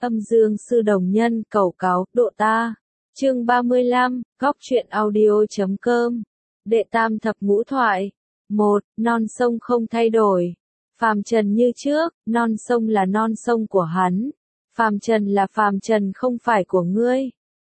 Âm dương sư đồng nhân cầu cáo độ ta. Chương 35, góc truyện audio.com. Đệ tam thập ngũ thoại. 1. Non sông không thay đổi. Phàm trần như trước, non sông là non sông của hắn. Phàm trần là phàm trần không phải của ngươi.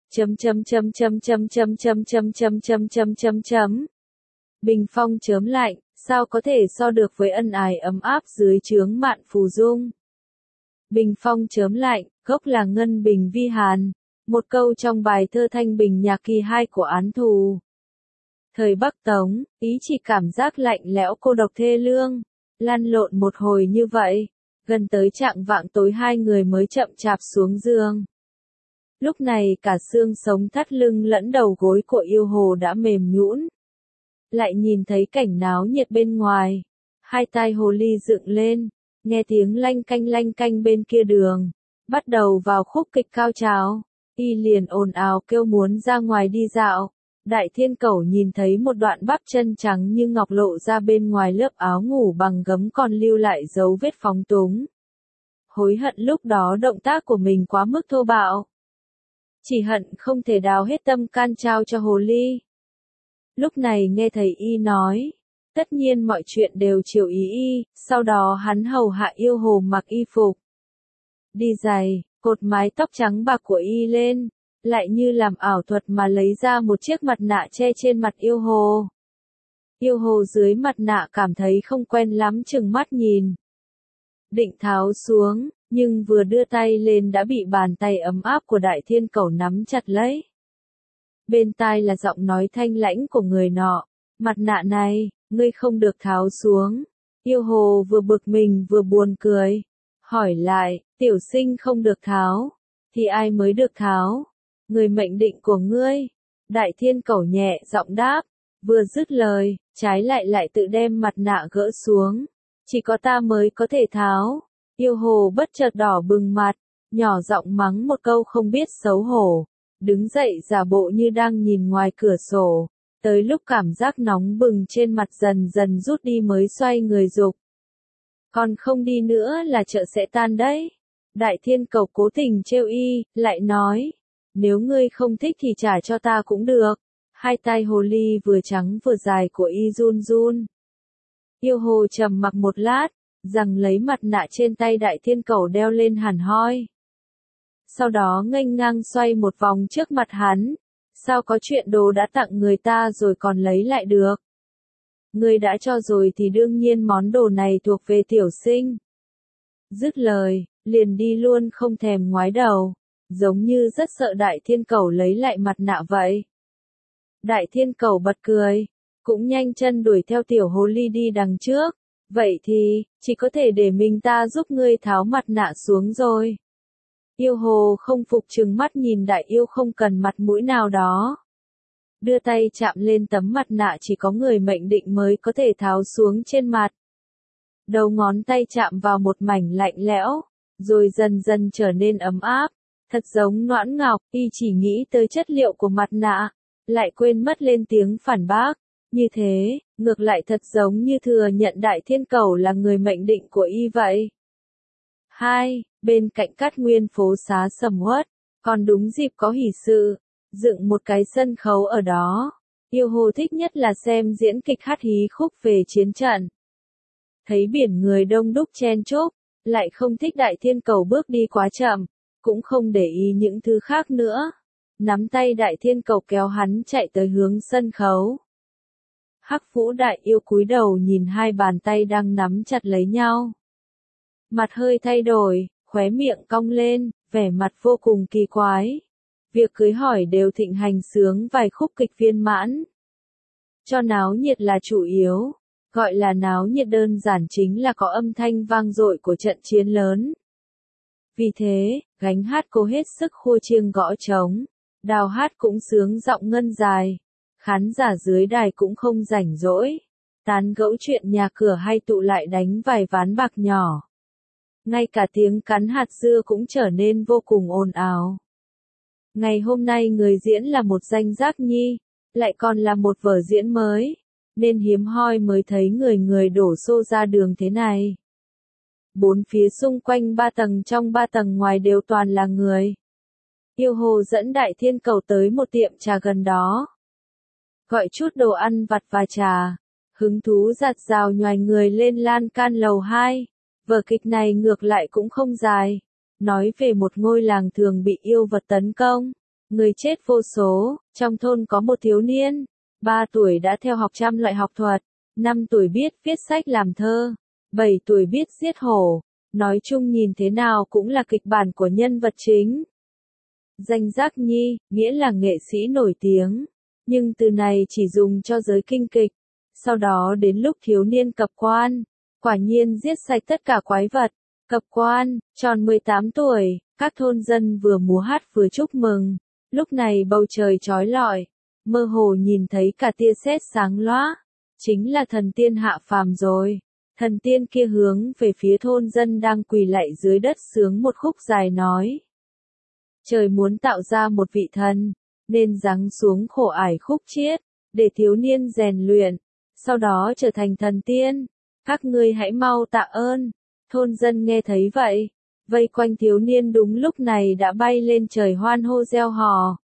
Bình phong chớm lạnh, sao có thể so được với ân ái ấm áp dưới trướng Mạn Phù Dung. Bình phong chớm lạnh, gốc là ngân bình vi hàn. Một câu trong bài thơ Thanh Bình Nhạc Kỳ 2 của Án Thù. Thời Bắc Tống, ý chỉ cảm giác lạnh lẽo cô độc thê lương. Lăn lộn một hồi như vậy, gần tới chạng vạng tối hai người mới chậm chạp xuống giường. Lúc này cả xương sống thắt lưng lẫn đầu gối của yêu hồ đã mềm nhũn. Lại nhìn thấy cảnh náo nhiệt bên ngoài. Hai tai hồ ly dựng lên, nghe tiếng lanh canh bên kia đường. Bắt đầu vào khúc kịch cao trào. Y liền ồn ào kêu muốn ra ngoài đi dạo. Đại Thiên Cẩu nhìn thấy một đoạn bắp chân trắng như ngọc lộ ra bên ngoài lớp áo ngủ bằng gấm còn lưu lại dấu vết phóng túng. Hối hận lúc đó động tác của mình quá mức thô bạo. Chỉ hận không thể đào hết tâm can trao cho hồ ly. Lúc này nghe thầy Y nói, tất nhiên mọi chuyện đều chiều ý Y, sau đó hắn hầu hạ yêu hồ mặc y phục. Đi giày, cột mái tóc trắng bạc của Y lên, lại như làm ảo thuật mà lấy ra một chiếc mặt nạ che trên mặt yêu hồ. Yêu hồ dưới mặt nạ cảm thấy không quen lắm chừng mắt nhìn. Định tháo xuống, nhưng vừa đưa tay lên đã bị bàn tay ấm áp của Đại Thiên Cẩu nắm chặt lấy. Bên tai là giọng nói thanh lãnh của người nọ, mặt nạ này, ngươi không được tháo xuống. Yêu hồ vừa bực mình vừa buồn cười. Hỏi lại, tiểu sinh không được tháo, thì ai mới được tháo? Người mệnh định của ngươi. Đại Thiên Cẩu nhẹ giọng đáp, vừa dứt lời, trái lại tự đem mặt nạ gỡ xuống. Chỉ có ta mới có thể tháo. Yêu hồ bất chợt đỏ bừng mặt, nhỏ giọng mắng một câu không biết xấu hổ. Đứng dậy giả bộ như đang nhìn ngoài cửa sổ. Tới lúc cảm giác nóng bừng trên mặt dần dần rút đi mới xoay người dục. Còn không đi nữa là chợ sẽ tan đấy. Đại Thiên Cẩu cố tình trêu Y, lại nói. Nếu ngươi không thích thì trả cho ta cũng được. Hai tai hồ ly vừa trắng vừa dài của Y run run. Yêu hồ trầm mặc một lát, rằng lấy mặt nạ trên tay Đại Thiên Cẩu đeo lên hẳn hoi. Sau đó nghênh ngang xoay một vòng trước mặt hắn. Sao có chuyện đồ đã tặng người ta rồi còn lấy lại được? Ngươi đã cho rồi thì đương nhiên món đồ này thuộc về tiểu sinh. Dứt lời, liền đi luôn không thèm ngoái đầu. Giống như rất sợ Đại Thiên Cẩu lấy lại mặt nạ vậy. Đại Thiên Cẩu bật cười, cũng nhanh chân đuổi theo tiểu hồ ly đi đằng trước. Vậy thì, chỉ có thể để mình ta giúp ngươi tháo mặt nạ xuống rồi. Yêu hồ không phục trừng mắt nhìn đại yêu không cần mặt mũi nào đó. Đưa tay chạm lên tấm mặt nạ chỉ có người mệnh định mới có thể tháo xuống trên mặt. Đầu ngón tay chạm vào một mảnh lạnh lẽo, rồi dần dần trở nên ấm áp. Thật giống Noãn Ngọc, Y chỉ nghĩ tới chất liệu của mặt nạ, lại quên mất lên tiếng phản bác. Như thế, ngược lại thật giống như thừa nhận Đại Thiên Cẩu là người mệnh định của Y vậy. 2. Bên cạnh Cát Nguyên phố xá sầm uất, còn đúng dịp có hỷ sự, dựng một cái sân khấu ở đó. Yêu hồ thích nhất là xem diễn kịch hát hí khúc về chiến trận. Thấy biển người đông đúc chen chúc, lại không thích Đại Thiên Cẩu bước đi quá chậm, cũng không để ý những thứ khác nữa. Nắm tay Đại Thiên Cẩu kéo hắn chạy tới hướng sân khấu. Hắc Vũ đại yêu cúi đầu nhìn hai bàn tay đang nắm chặt lấy nhau. Mặt hơi thay đổi, khóe miệng cong lên, vẻ mặt vô cùng kỳ quái. Việc cưới hỏi đều thịnh hành sướng vài khúc kịch viên mãn. Cho náo nhiệt là chủ yếu, gọi là náo nhiệt đơn giản chính là có âm thanh vang dội của trận chiến lớn. Vì thế, gánh hát cố hết sức khua chiêng gõ trống, đào hát cũng sướng giọng ngân dài. Khán giả dưới đài cũng không rảnh rỗi, tán gẫu chuyện nhà cửa hay tụ lại đánh vài ván bạc nhỏ. Ngay cả tiếng cắn hạt dưa cũng trở nên vô cùng ồn ào. Ngày hôm nay người diễn là một danh giác nhi, lại còn là một vở diễn mới, nên hiếm hoi mới thấy người người đổ xô ra đường thế này. bốn phía xung quanh 3 tầng trong 3 tầng ngoài đều toàn là người. Yêu hồ dẫn Đại Thiên Cầu tới một tiệm trà gần đó. Gọi chút đồ ăn vặt và trà. Hứng thú giạt rào nhoài người lên lan can lầu 2. Vở kịch này ngược lại cũng không dài. Nói về một ngôi làng thường bị yêu vật tấn công. Người chết vô số. Trong thôn có một thiếu niên. 3 tuổi đã theo học trăm loại học thuật. 5 tuổi biết viết sách làm thơ. 7 tuổi biết giết hổ. Nói chung nhìn thế nào cũng là kịch bản của nhân vật chính. Danh Giác Nhi, nghĩa là nghệ sĩ nổi tiếng. Nhưng từ này chỉ dùng cho giới kinh kịch. Sau đó đến lúc thiếu niên cập quan. Quả nhiên giết sạch tất cả quái vật. Cập quan, tròn 18 tuổi, các thôn dân vừa múa hát vừa chúc mừng. Lúc này bầu trời chói lọi. Mơ hồ nhìn thấy cả tia sét sáng lóa. Chính là thần tiên hạ phàm rồi. Thần tiên kia hướng về phía thôn dân đang quỳ lạy dưới đất sướng một khúc dài nói. Trời muốn tạo ra một vị thần, nên giáng xuống khổ ải khúc chiết, để thiếu niên rèn luyện, sau đó trở thành thần tiên. Các ngươi hãy mau tạ ơn. Thôn dân nghe thấy vậy, vây quanh thiếu niên đúng lúc này đã bay lên trời hoan hô reo hò.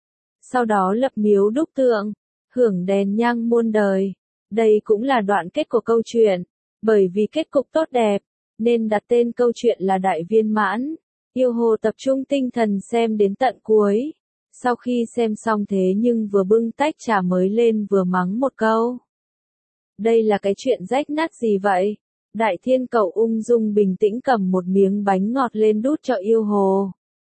Sau đó lập miếu đúc tượng, hưởng đèn nhang muôn đời. Đây cũng là đoạn kết của câu chuyện. Bởi vì kết cục tốt đẹp, nên đặt tên câu chuyện là Đại Viên Mãn. Yêu hồ tập trung tinh thần xem đến tận cuối. Sau khi xem xong thế nhưng vừa bưng tách trà mới lên vừa mắng một câu. Đây là cái chuyện rách nát gì vậy? Đại Thiên Cầu ung dung bình tĩnh cầm một miếng bánh ngọt lên đút cho yêu hồ.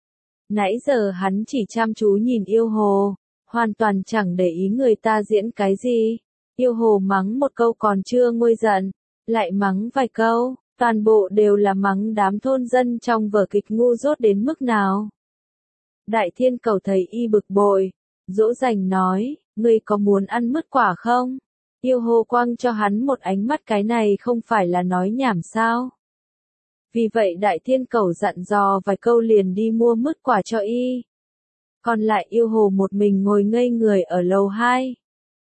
Nãy giờ hắn chỉ chăm chú nhìn yêu hồ, hoàn toàn chẳng để ý người ta diễn cái gì. Yêu hồ mắng một câu còn chưa nguôi giận, lại mắng vài câu, toàn bộ đều là mắng đám thôn dân trong vở kịch ngu dốt đến mức nào. Đại Thiên Cầu thấy y bực bội, dỗ dành nói, ngươi có muốn ăn mứt quả không? Yêu hồ quăng cho hắn một ánh mắt, cái này không phải là nói nhảm sao? Vì vậy Đại Thiên Cầu dặn dò vài câu liền đi mua mứt quả cho y. Còn lại yêu hồ một mình ngồi ngây người ở lầu 2.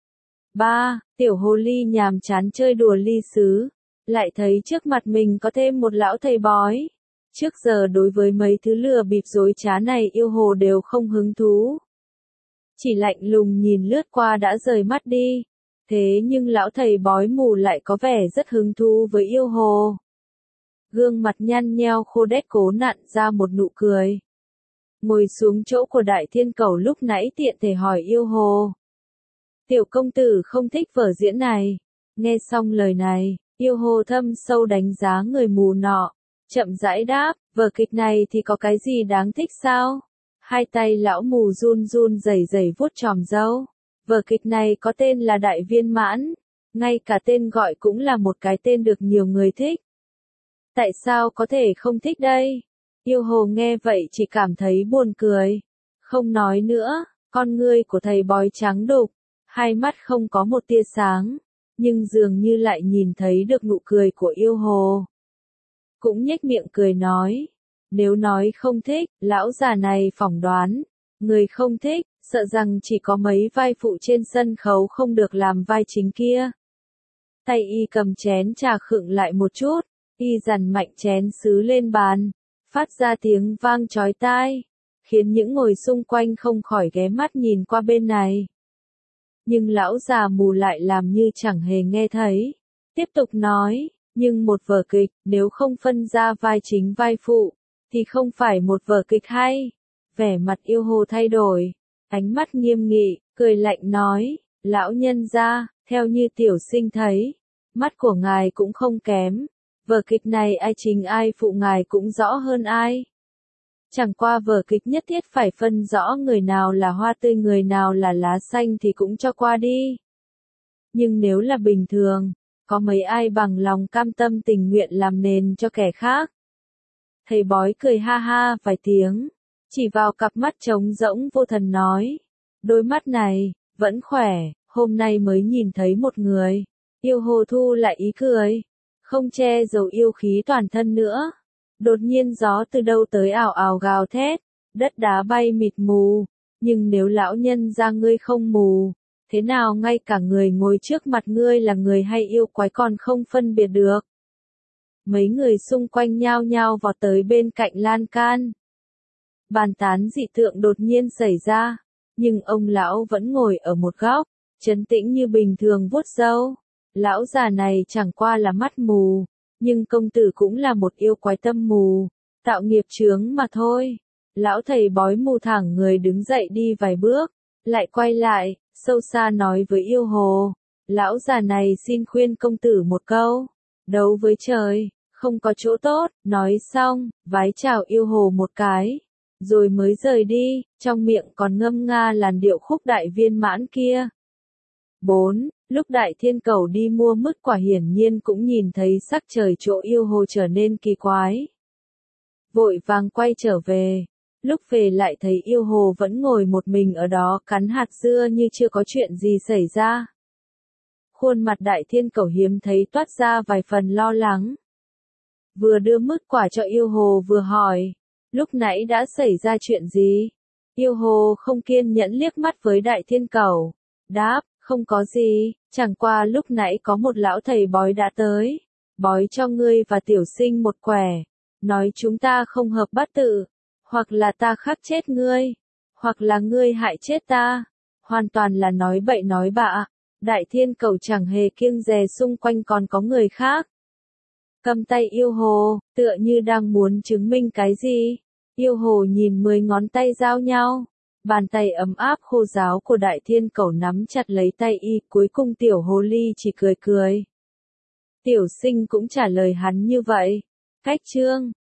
3. Tiểu hồ ly nhàm chán chơi đùa ly sứ, lại thấy trước mặt mình có thêm một lão thầy bói. Trước giờ đối với mấy thứ lừa bịp dối trá này yêu hồ đều không hứng thú. Chỉ lạnh lùng nhìn lướt qua đã rời mắt đi. Thế nhưng lão thầy bói mù lại có vẻ rất hứng thú với yêu hồ. Gương mặt nhăn nheo khô đét cố nặn ra một nụ cười. Ngồi xuống chỗ của Đại Thiên Cầu lúc nãy tiện thể hỏi yêu hồ. Tiểu công tử không thích vở diễn này. Nghe xong lời này, yêu hồ thâm sâu đánh giá người mù nọ. Chậm rãi đáp, vở kịch này thì có cái gì đáng thích sao? Hai tay lão mù run run rẩy rẩy vuốt chòm râu. Vở kịch này có tên là Đại Viên Mãn. Ngay cả tên gọi cũng là một cái tên được nhiều người thích. Tại sao có thể không thích đây? Yêu hồ nghe vậy chỉ cảm thấy buồn cười. Không nói nữa, con ngươi của thầy bói trắng đục. Hai mắt không có một tia sáng, nhưng dường như lại nhìn thấy được nụ cười của yêu hồ. Cũng nhếch miệng cười nói, nếu nói không thích, lão già này phỏng đoán, người không thích, sợ rằng chỉ có mấy vai phụ trên sân khấu không được làm vai chính kia. Tay y cầm chén trà khựng lại một chút, y dằn mạnh chén sứ lên bàn, phát ra tiếng vang chói tai, khiến những ngồi xung quanh không khỏi ghé mắt nhìn qua bên này. Nhưng lão già mù lại làm như chẳng hề nghe thấy. Tiếp tục nói, nhưng một vở kịch, nếu không phân ra vai chính vai phụ, thì không phải một vở kịch hay. Vẻ mặt yêu hồ thay đổi, ánh mắt nghiêm nghị, cười lạnh nói, lão nhân gia, theo như tiểu sinh thấy, mắt của ngài cũng không kém. Vở kịch này ai chính ai phụ ngài cũng rõ hơn ai. Chẳng qua vở kịch nhất thiết phải phân rõ người nào là hoa tươi người nào là lá xanh thì cũng cho qua đi. Nhưng nếu là bình thường, có mấy ai bằng lòng cam tâm tình nguyện làm nền cho kẻ khác. Thầy bói cười ha ha vài tiếng, chỉ vào cặp mắt trống rỗng vô thần nói. Đôi mắt này, vẫn khỏe, hôm nay mới nhìn thấy một người. Yêu hồ thu lại ý cười, không che giấu yêu khí toàn thân nữa. Đột nhiên gió từ đâu tới ào ào gào thét, đất đá bay mịt mù, nhưng nếu lão nhân gia ngươi không mù, thế nào ngay cả người ngồi trước mặt ngươi là người hay yêu quái còn không phân biệt được. Mấy người xung quanh nhao nhao vọt tới bên cạnh lan can. Bàn tán dị tượng đột nhiên xảy ra, nhưng ông lão vẫn ngồi ở một góc, trấn tĩnh như bình thường vuốt râu. Lão già này chẳng qua là mắt mù, nhưng công tử cũng là một yêu quái tâm mù, tạo nghiệp chướng mà thôi. Lão thầy bói mù thẳng người đứng dậy đi vài bước, lại quay lại, sâu xa nói với yêu hồ. Lão già này xin khuyên công tử một câu, đấu với trời, không có chỗ tốt, nói xong, vái chào yêu hồ một cái, rồi mới rời đi, trong miệng còn ngâm nga làn điệu khúc đại viên mãn kia. 4. Lúc Đại Thiên Cầu đi mua mứt quả hiển nhiên cũng nhìn thấy sắc trời chỗ yêu hồ trở nên kỳ quái. Vội vàng quay trở về, lúc về lại thấy yêu hồ vẫn ngồi một mình ở đó cắn hạt dưa như chưa có chuyện gì xảy ra. Khuôn mặt Đại Thiên Cầu hiếm thấy toát ra vài phần lo lắng. Vừa đưa mứt quả cho yêu hồ vừa hỏi, lúc nãy đã xảy ra chuyện gì? Yêu hồ không kiên nhẫn liếc mắt với Đại Thiên Cầu, đáp, không có gì, chẳng qua lúc nãy có một lão thầy bói đã tới, bói cho ngươi và tiểu sinh một quẻ, nói chúng ta không hợp bát tự, hoặc là ta khắc chết ngươi, hoặc là ngươi hại chết ta, hoàn toàn là nói bậy nói bạ. Đại Thiên Cầu chẳng hề kiêng dè xung quanh còn có người khác. Cầm tay yêu hồ, tựa như đang muốn chứng minh cái gì. Yêu hồ nhìn 10 ngón tay giao nhau. Bàn tay ấm áp khô ráo của Đại Thiên Cầu nắm chặt lấy tay y, cuối cùng tiểu hồ ly chỉ cười cười. Tiểu sinh cũng trả lời hắn như vậy. Cách chương